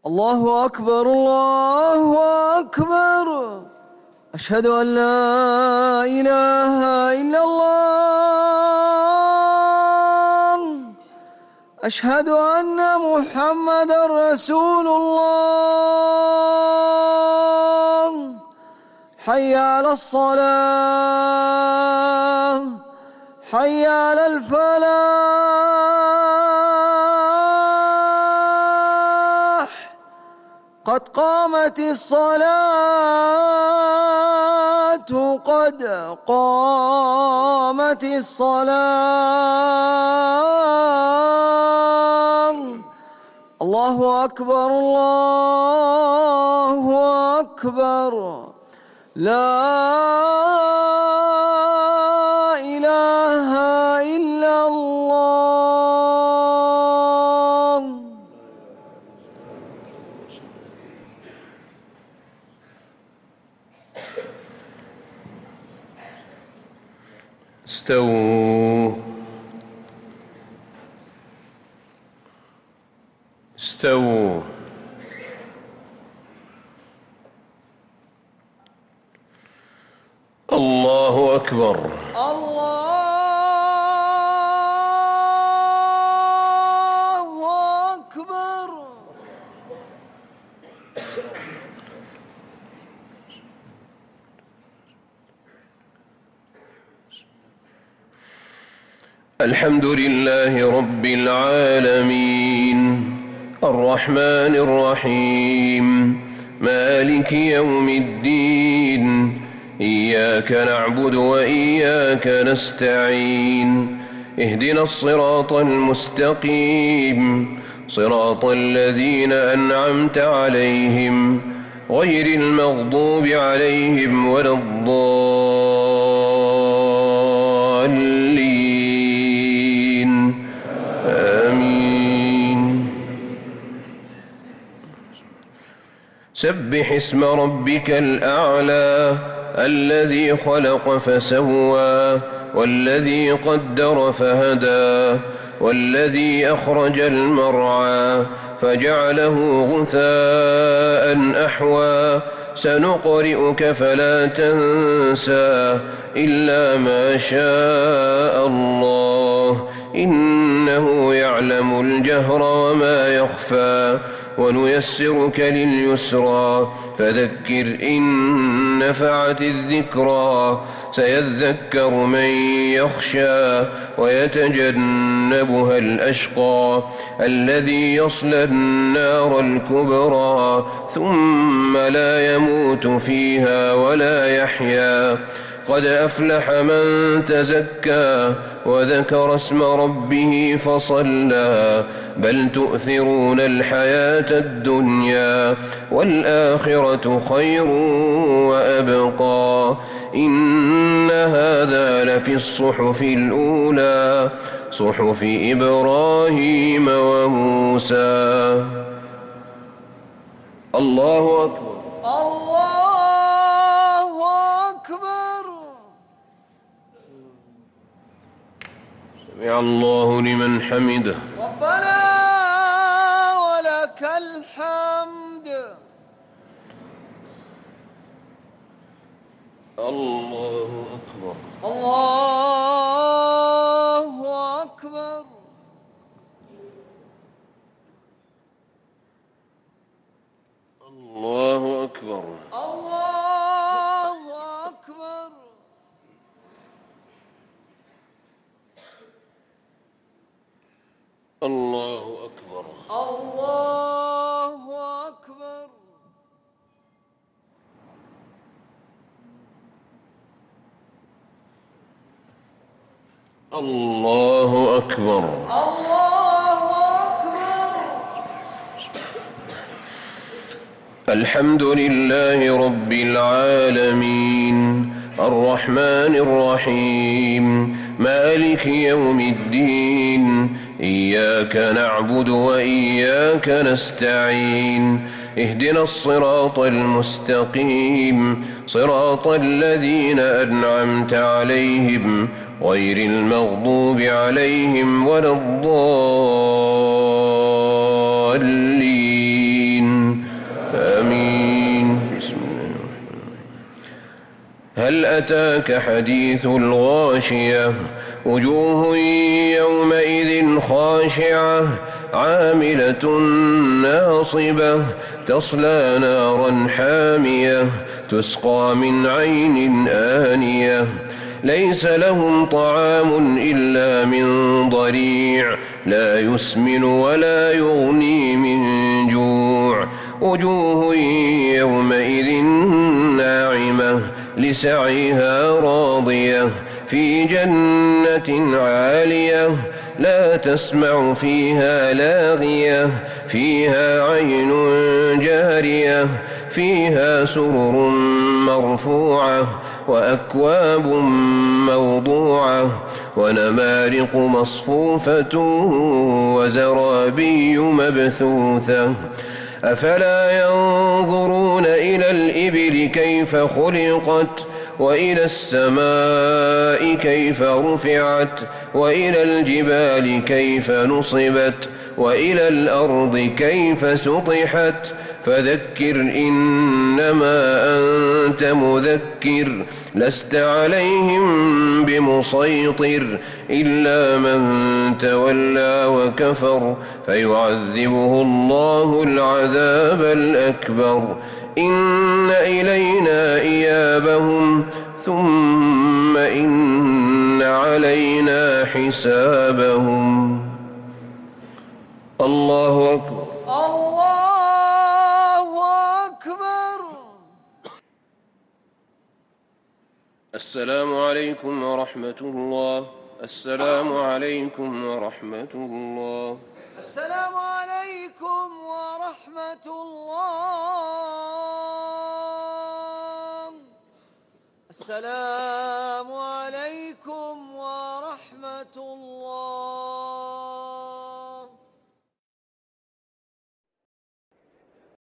الله أكبر الله أكبر. أشهد أن لا إله إلا الله. أشهد أن محمدًا رسول الله. حي على الصلاة، حي على الفلاح. قد قامت الصلاة، قد قامت الصلاة. الله أكبر الله أكبر. لا إله إلا الله. استووا استووا. الله أكبر الله أكبر. الحمد لله رب العالمين الرحمن الرحيم مالك يوم الدين. إياك نعبد وإياك نستعين. اهدنا الصراط المستقيم صراط الذين أنعمت عليهم غير المغضوب عليهم ولا الضالين. آمين. سبح اسم ربك الأعلى الذي خلق فسوى والذي قدر فهدى والذي أخرج المرعى فجعله غثاء أحوى. سنقرئك فلا تنسى إلا ما شاء الله إنه يعلم الجهر وما يخفى. ونيسرك لليسرى فذكر إن نفعت الذكرى. سيذكر من يخشى ويتجنبها الأشقى الذي يصلى النار الكبرى ثم لا يموت فيها ولا يحيا. قد أفلح من تزكى وذكر اسم ربه فصلى. بل تؤثرون الحياة الدنيا والآخرة خير وأبقى. إن هذا لفي الصحف الأولى صحف إبراهيم وموسى. الله أكبر الله أكبر. سمع الله لمن حمده. ربنا ولك الحمد. الله أكبر الله أكبر. الله أكبر الله أكبر. الله أكبر الله أكبر. الله أكبر. الله أكبر. الحمد لله رب العالمين الرحمن الرحيم مالك يوم الدين. إياك نعبد وإياك نستعين. اهدنا الصراط المستقيم صراط الذين أنعمت عليهم غير المغضوب عليهم ولا الضالين. هل أتاك حديث الغاشية وجوه يومئذ خاشعة عاملة ناصبة تصلى نارا حامية تسقى من عين آنية ليس لهم طعام إلا من ضريع لا يسمن ولا يغني من جوع وجوه يومئذ ناعمة لسعيها راضية في جنة عالية لا تسمع فيها لاغية فيها عين جارية فيها سرر مرفوعة وأكواب موضوعة ونمارق مصفوفة وزرابي مبثوثة أفلا ينظرون إلى الإبل كيف خلقت وإلى السماء كيف رفعت وإلى الجبال كيف نصبت وإلى الأرض كيف سطحت فذكر إنما أنت مذكر لست عليهم بمسيطر إلا من تولى وكفر فيعذبه الله العذاب الأكبر إن إلينا إيابهم ثم إن علينا حسابهم. الله أكبر. الله أكبر. السلام عليكم ورحمة الله. السلام عليكم ورحمة الله. السلام عليكم ورحمة الله. السلام عليكم ورحمة الله.